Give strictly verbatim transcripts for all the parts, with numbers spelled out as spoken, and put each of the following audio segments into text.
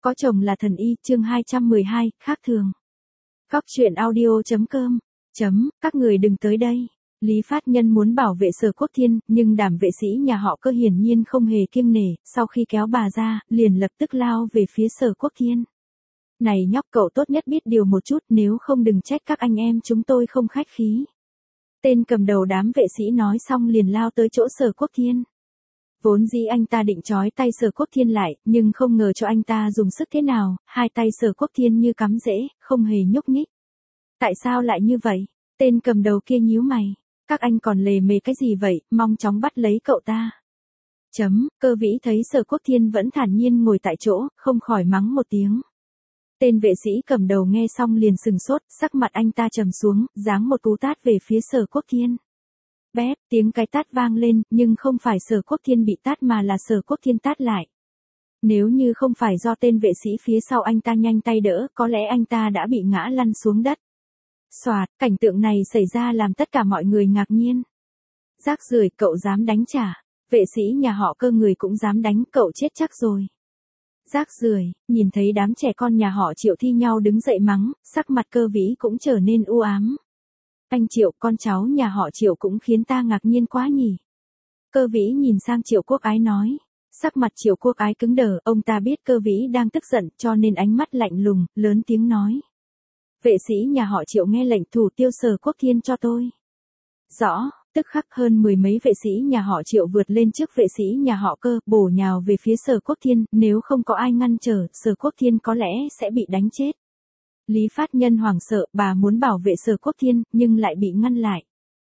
Có chồng là thần y, chương hai trăm mười hai, khác thường. Góc truyện audio.com. Chấm, các người đừng tới đây. Lý Phát Nhân muốn bảo vệ Sở Quốc Thiên, nhưng đàm vệ sĩ nhà họ Cơ hiển nhiên không hề kiêng nể, sau khi kéo bà ra, liền lập tức lao về phía Sở Quốc Thiên. Này nhóc, cậu tốt nhất biết điều một chút, nếu không đừng trách các anh em chúng tôi không khách khí. Tên cầm đầu đám vệ sĩ nói xong liền lao tới chỗ Sở Quốc Thiên. Vốn dĩ anh ta định trói tay Sở Quốc Thiên lại, nhưng không ngờ cho anh ta dùng sức thế nào, hai tay Sở Quốc Thiên như cắm rễ, không hề nhúc nhích. Tại sao lại như vậy? Tên cầm đầu kia nhíu mày. Các anh còn lề mề cái gì vậy, mong chóng bắt lấy cậu ta. Chấm, Cơ Vĩ thấy Sở Quốc Thiên vẫn thản nhiên ngồi tại chỗ, không khỏi mắng một tiếng. Tên vệ sĩ cầm đầu nghe xong liền sừng sốt, sắc mặt anh ta trầm xuống, giáng một cú tát về phía Sở Quốc Thiên. Bép, tiếng cái tát vang lên, nhưng không phải Sở Quốc Thiên bị tát mà là Sở Quốc Thiên tát lại. Nếu như không phải do tên vệ sĩ phía sau anh ta nhanh tay đỡ, có lẽ anh ta đã bị ngã lăn xuống đất. Xoạt, cảnh tượng này xảy ra làm tất cả mọi người ngạc nhiên. Rác rưởi, cậu dám đánh trả. Vệ sĩ nhà họ Cơ người cũng dám đánh, cậu chết chắc rồi. Rác rưởi, nhìn thấy đám trẻ con nhà họ Triệu thi nhau đứng dậy mắng, sắc mặt Cơ Vĩ cũng trở nên u ám. Anh Triệu, con cháu nhà họ Triệu cũng khiến ta ngạc nhiên quá nhỉ. Cơ Vĩ nhìn sang Triệu Quốc Ái nói. Sắc mặt Triệu Quốc Ái cứng đờ, ông ta biết Cơ Vĩ đang tức giận cho nên ánh mắt lạnh lùng, lớn tiếng nói. Vệ sĩ nhà họ Triệu nghe lệnh thủ tiêu Sở Quốc Thiên cho tôi. Rõ, tức khắc hơn mười mấy vệ sĩ nhà họ Triệu vượt lên trước vệ sĩ nhà họ Cơ, bổ nhào về phía Sở Quốc Thiên, nếu không có ai ngăn trở, Sở Quốc Thiên có lẽ sẽ bị đánh chết. Lý Phát Nhân hoảng sợ, bà muốn bảo vệ Sở Quốc Thiên, nhưng lại bị ngăn lại.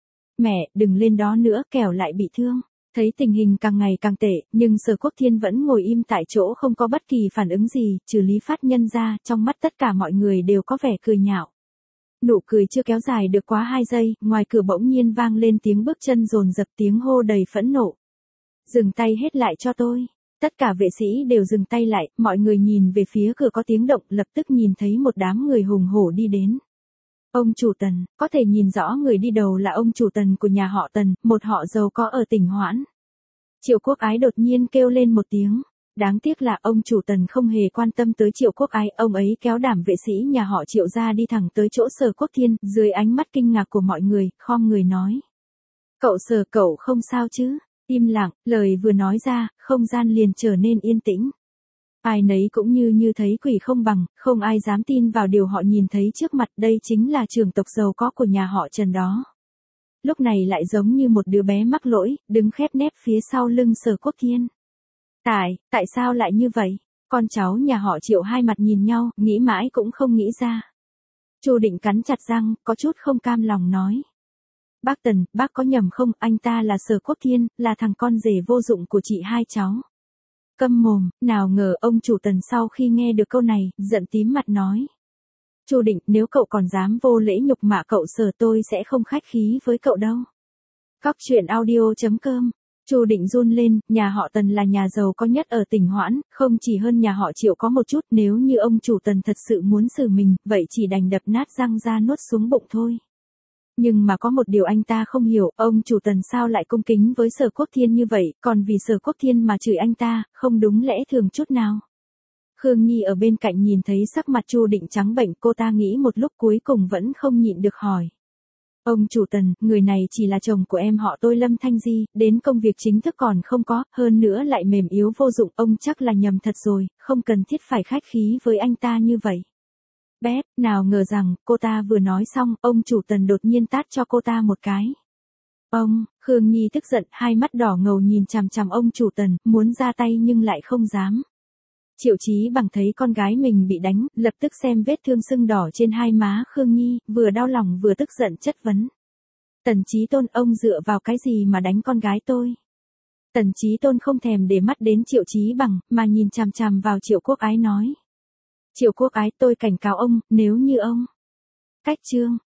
Mẹ, đừng lên đó nữa, kẻo lại bị thương. Thấy tình hình càng ngày càng tệ, nhưng Sở Quốc Thiên vẫn ngồi im tại chỗ không có bất kỳ phản ứng gì, trừ Lý Phát Nhân ra, trong mắt tất cả mọi người đều có vẻ cười nhạo. Nụ cười chưa kéo dài được quá hai giây, ngoài cửa bỗng nhiên vang lên tiếng bước chân dồn dập, tiếng hô đầy phẫn nộ. Dừng tay hết lại cho tôi. Tất cả vệ sĩ đều dừng tay lại, mọi người nhìn về phía cửa có tiếng động, lập tức nhìn thấy một đám người hùng hổ đi đến. Ông chủ Tần, có thể nhìn rõ người đi đầu là ông chủ Tần của nhà họ Tần, một họ giàu có ở tỉnh Hoãn. Triệu Quốc Ái đột nhiên kêu lên một tiếng. Đáng tiếc là ông chủ Tần không hề quan tâm tới Triệu Quốc Ái, ông ấy kéo đảm vệ sĩ nhà họ Triệu ra đi thẳng tới chỗ Sở Quốc Thiên, dưới ánh mắt kinh ngạc của mọi người, khom người nói. Cậu Sở, cậu không sao chứ? Im lặng, lời vừa nói ra, không gian liền trở nên yên tĩnh. Ai nấy cũng như như thấy quỷ không bằng, không ai dám tin vào điều họ nhìn thấy trước mặt, đây chính là trưởng tộc giàu có của nhà họ Trần đó. Lúc này lại giống như một đứa bé mắc lỗi, đứng khép nép phía sau lưng Sở Quốc Thiên. Tại, tại sao lại như vậy? Con cháu nhà họ Triệu hai mặt nhìn nhau, nghĩ mãi cũng không nghĩ ra. Chu Định cắn chặt răng, có chút không cam lòng nói. Bác Tần, bác có nhầm không, anh ta là Sở Quốc Thiên, là thằng con rể vô dụng của chị hai cháu. Câm mồm, nào ngờ ông chủ Tần sau khi nghe được câu này, giận tím mặt nói. Chu Định, nếu cậu còn dám vô lễ nhục mạ cậu Sở, tôi sẽ không khách khí với cậu đâu. Góc truyện audio.com. Chu Định run lên, nhà họ Tần là nhà giàu có nhất ở tỉnh Hoãn, không chỉ hơn nhà họ Triệu có một chút, nếu như ông chủ Tần thật sự muốn xử mình, vậy chỉ đành đập nát răng ra nuốt xuống bụng thôi. Nhưng mà có một điều anh ta không hiểu, ông chủ Tần sao lại cung kính với Sở Quốc Thiên như vậy, còn vì Sở Quốc Thiên mà chửi anh ta, không đúng lẽ thường chút nào. Khương Nhi ở bên cạnh nhìn thấy sắc mặt Chu Định trắng bệch, cô ta nghĩ một lúc cuối cùng vẫn không nhịn được hỏi. Ông chủ Tần, người này chỉ là chồng của em họ tôi Lâm Thanh Di, đến công việc chính thức còn không có, hơn nữa lại mềm yếu vô dụng, ông chắc là nhầm thật rồi, không cần thiết phải khách khí với anh ta như vậy. Bép, nào ngờ rằng, cô ta vừa nói xong, ông chủ Tần đột nhiên tát cho cô ta một cái. Ông, Khương Nhi tức giận, hai mắt đỏ ngầu nhìn chằm chằm ông chủ Tần, muốn ra tay nhưng lại không dám. Triệu Chí Bằng thấy con gái mình bị đánh, lập tức xem vết thương sưng đỏ trên hai má Khương Nhi, vừa đau lòng vừa tức giận chất vấn. Tần Chí Tôn, ông dựa vào cái gì mà đánh con gái tôi? Tần Chí Tôn không thèm để mắt đến Triệu Chí Bằng, mà nhìn chằm chằm vào Triệu Quốc Ái nói. Triệu Quốc Ái, tôi cảnh cáo ông, nếu như ông. Cách chương,